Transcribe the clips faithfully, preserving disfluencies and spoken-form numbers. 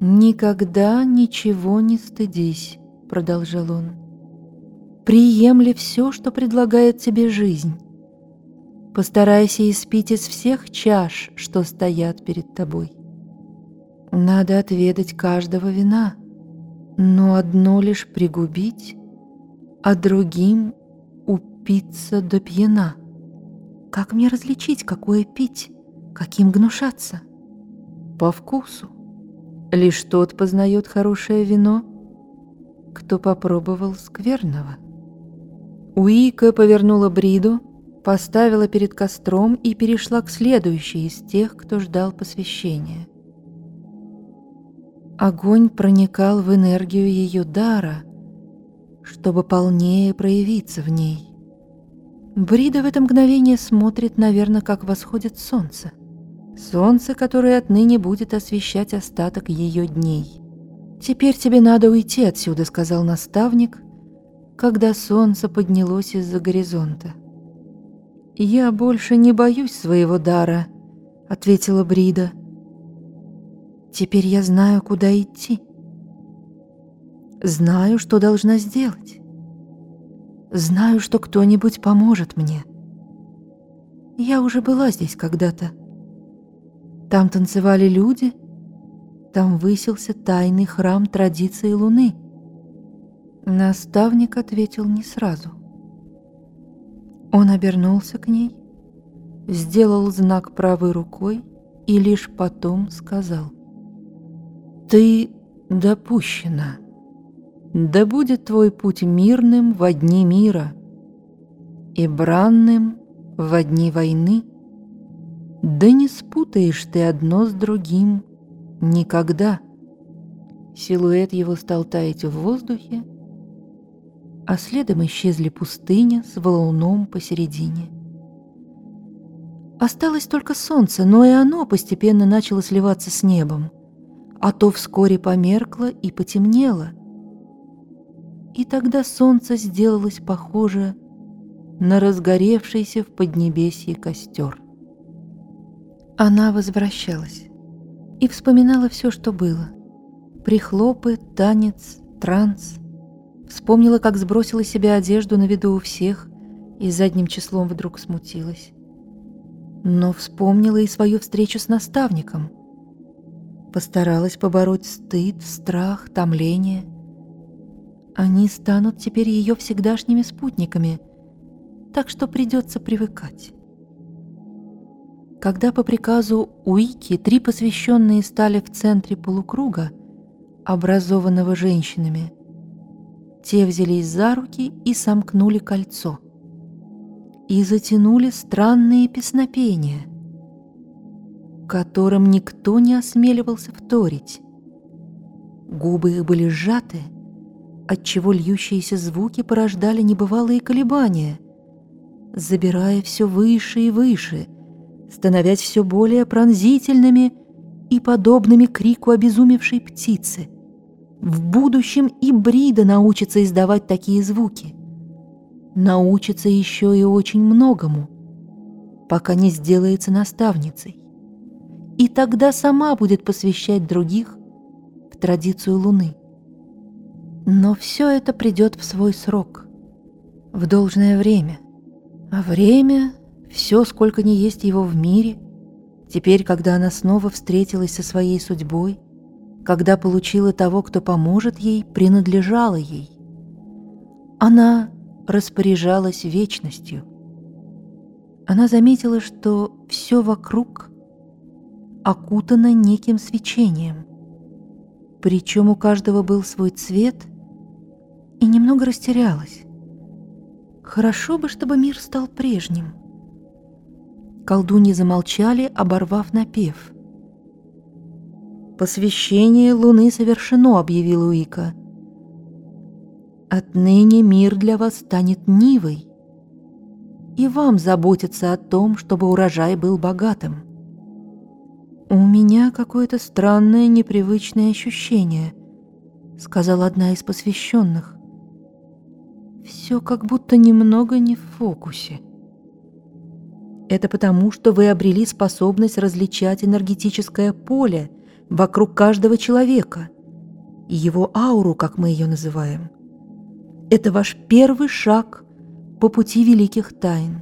«Никогда ничего не стыдись», — продолжал он. «Приемли все, что предлагает тебе жизнь. Постарайся испить из всех чаш, что стоят перед тобой. Надо отведать каждого вина, но одно лишь пригубить, а другим упиться до пьяна. Как мне различить, какое пить, каким гнушаться? По вкусу. Лишь тот познает хорошее вино, кто попробовал скверного». Уика повернула Бриду, поставила перед костром и перешла к следующей из тех, кто ждал посвящения. Огонь проникал в энергию ее дара, чтобы полнее проявиться в ней. Брида в это мгновение смотрит, наверное, как восходит солнце. Солнце, которое отныне будет освещать остаток ее дней. «Теперь тебе надо уйти отсюда», — сказал наставник, когда солнце поднялось из-за горизонта. «Я больше не боюсь своего дара», — ответила Брида. «Теперь я знаю, куда идти. Знаю, что должна сделать. Знаю, что кто-нибудь поможет мне. Я уже была здесь когда-то. Там танцевали люди, там высился тайный храм традиции Луны». Наставник ответил не сразу. Он обернулся к ней, сделал знак правой рукой и лишь потом сказал: «Ты допущена. Да будет твой путь мирным во дни мира и бранным во дни войны. Да не спутаешь ты одно с другим никогда». Силуэт его стал таять в воздухе, а следом исчезли пустыня с валуном посередине. Осталось только солнце, но и оно постепенно начало сливаться с небом, а то вскоре померкло и потемнело. И тогда солнце сделалось похоже на разгоревшийся в поднебесье костер. Она возвращалась и вспоминала все, что было. Прихлопы, танец, транс. Вспомнила, как сбросила себе одежду на виду у всех и задним числом вдруг смутилась. Но вспомнила и свою встречу с наставником. Постаралась побороть стыд, страх, томление. Они станут теперь ее всегдашними спутниками, так что придется привыкать. Когда по приказу Уики три посвященные стали в центре полукруга, образованного женщинами, те взялись за руки и сомкнули кольцо. И затянули странные песнопения, которым никто не осмеливался вторить. Губы их были сжаты, отчего льющиеся звуки порождали небывалые колебания, забирая все выше и выше, становясь все более пронзительными и подобными крику обезумевшей птицы. В будущем и Брида научится издавать такие звуки. Научится еще и очень многому, пока не сделается наставницей. И тогда сама будет посвящать других в традицию Луны. Но все это придет в свой срок, в должное время. А время, все, сколько ни есть его в мире, теперь, когда она снова встретилась со своей судьбой, когда получила того, кто поможет ей, принадлежало ей. Она распоряжалась вечностью. Она заметила, что все вокруг окутано неким свечением, причем у каждого был свой цвет, и немного растерялась. Хорошо бы, чтобы мир стал прежним. Колдуньи замолчали, оборвав напев. «Посвящение Луны совершено», — объявил Уика. «Отныне мир для вас станет нивой, и вам заботиться о том, чтобы урожай был богатым». «У меня какое-то странное, непривычное ощущение», — сказала одна из посвященных. «Все как будто немного не в фокусе». «Это потому, что вы обрели способность различать энергетическое поле, вокруг каждого человека, и его ауру, как мы ее называем. Это ваш первый шаг по пути великих тайн.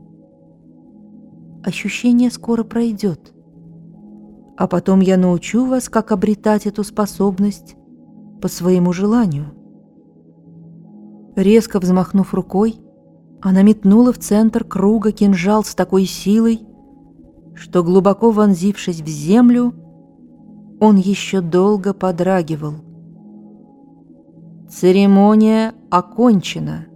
Ощущение скоро пройдет, а потом я научу вас, как обретать эту способность по своему желанию». Резко взмахнув рукой, она метнула в центр круга кинжал с такой силой, что, глубоко вонзившись в землю, он еще долго подрагивал. Церемония окончена.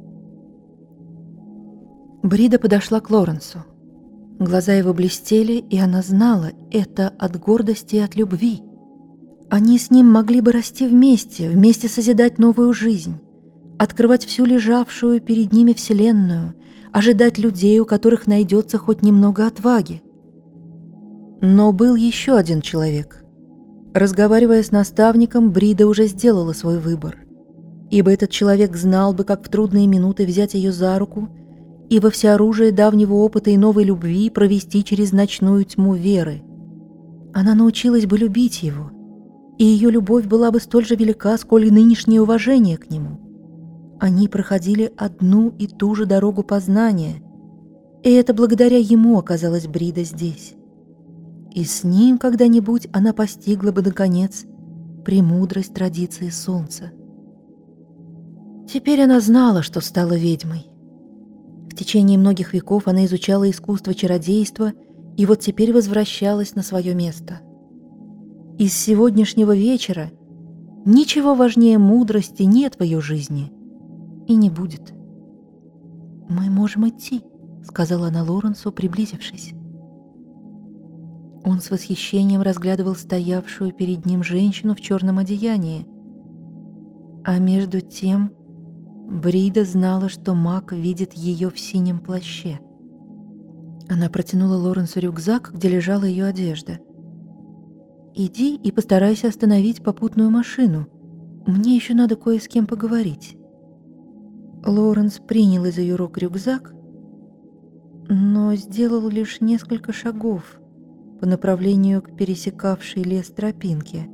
Брида подошла к Лоренсу. Глаза его блестели, и она знала, это от гордости и от любви. Они с ним могли бы расти вместе, вместе созидать новую жизнь, открывать всю лежавшую перед ними вселенную, ожидать людей, у которых найдется хоть немного отваги. Но был еще один человек. Разговаривая с наставником, Брида уже сделала свой выбор, ибо этот человек знал бы, как в трудные минуты взять ее за руку и во всеоружие давнего опыта и новой любви провести через ночную тьму веры. Она научилась бы любить его, и ее любовь была бы столь же велика, сколь и нынешнее уважение к нему. Они проходили одну и ту же дорогу познания, и это благодаря ему оказалась Брида здесь. И с ним когда-нибудь она постигла бы, наконец, премудрость традиции солнца. Теперь она знала, что стала ведьмой. В течение многих веков она изучала искусство чародейства и вот теперь возвращалась на свое место. Из сегодняшнего вечера ничего важнее мудрости нет в ее жизни и не будет. «Мы можем идти», — сказала она Лоренсу, приблизившись. Он с восхищением разглядывал стоявшую перед ним женщину в черном одеянии. А между тем Брида знала, что маг видит ее в синем плаще. Она протянула Лоренсу рюкзак, где лежала ее одежда. «Иди и постарайся остановить попутную машину. Мне еще надо кое с кем поговорить». Лоренс принял из ее рук рюкзак, но сделал лишь несколько шагов по направлению к пересекавшей лес тропинке.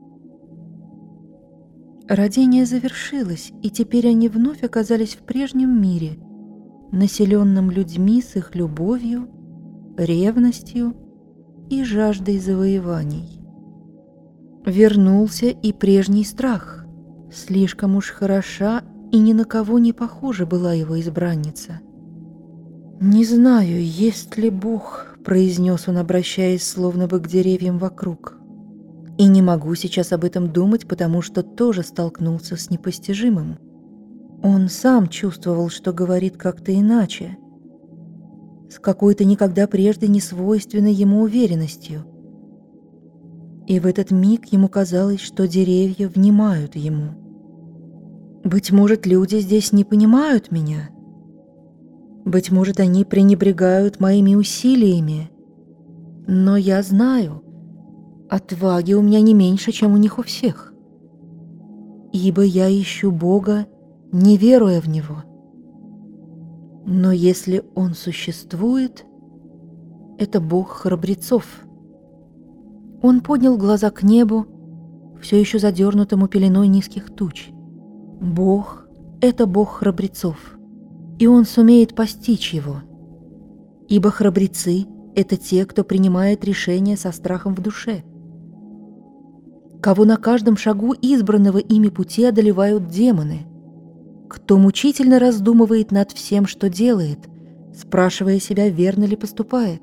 Родение завершилось, и теперь они вновь оказались в прежнем мире, населенном людьми с их любовью, ревностью и жаждой завоеваний. Вернулся и прежний страх. Слишком уж хороша и ни на кого не похожа была его избранница. «Не знаю, есть ли Бог», — произнес он, обращаясь словно бы к деревьям вокруг. «И не могу сейчас об этом думать, потому что тоже столкнулся с непостижимым. Он сам чувствовал, что говорит как-то иначе, с какой-то никогда прежде не свойственной ему уверенностью. И в этот миг ему казалось, что деревья внимают ему. Быть может, люди здесь не понимают меня. Быть может, они пренебрегают моими усилиями. Но я знаю, отваги у меня не меньше, чем у них у всех. Ибо я ищу Бога, не веруя в Него. Но если Он существует, это Бог храбрецов». Он поднял глаза к небу, все еще задернутому пеленой низких туч. Бог — это Бог храбрецов, и Он сумеет постичь его. Ибо храбрецы — это те, кто принимает решения со страхом в душе, кого на каждом шагу избранного ими пути одолевают демоны, кто мучительно раздумывает над всем, что делает, спрашивая себя, верно ли поступает.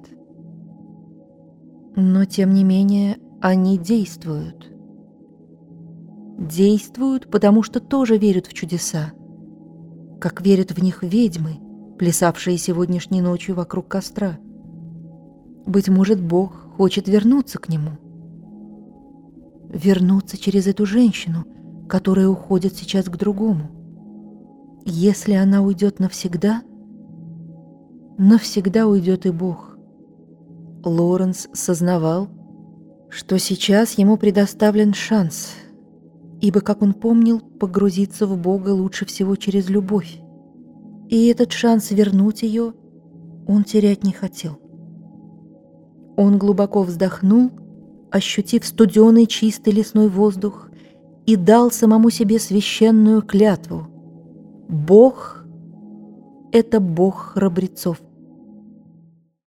Но, тем не менее, они действуют. Действуют, потому что тоже верят в чудеса, как верят в них ведьмы, плясавшие сегодняшней ночью вокруг костра. Быть может, Бог хочет вернуться к нему. Вернуться через эту женщину, которая уходит сейчас к другому. Если она уйдет навсегда, навсегда уйдет и Бог. Лоренс сознавал, что сейчас ему предоставлен шанс, ибо, как он помнил, погрузиться в Бога лучше всего через любовь. И этот шанс вернуть ее он терять не хотел. Он глубоко вздохнул, ощутив студеный чистый лесной воздух, и дал самому себе священную клятву: Бог — это Бог храбрецов.